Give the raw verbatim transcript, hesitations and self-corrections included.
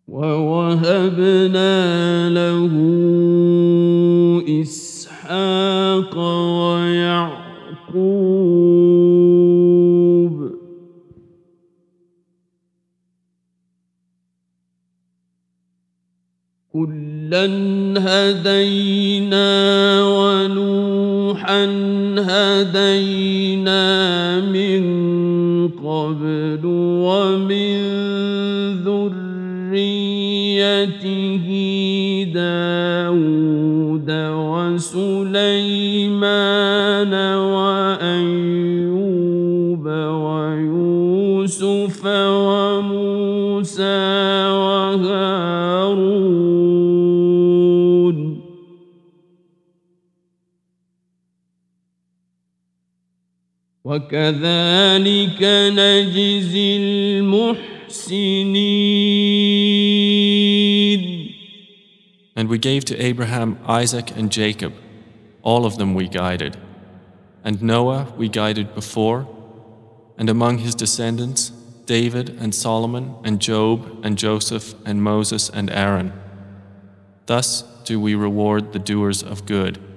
ووهبنا له إسحاق ويعقوب كلا هدينا ونوحا هدينا من قبل ومن ذريته داود وسليمان وأيوب ويوسف وموسى وهارون وكذلك نجزي المحسنين. And we gave to Abraham, Isaac, and Jacob. All of them we guided. And Noah we guided before. And among his descendants, David and Solomon and Job and Joseph and Moses and Aaron. Thus do we reward the doers of good.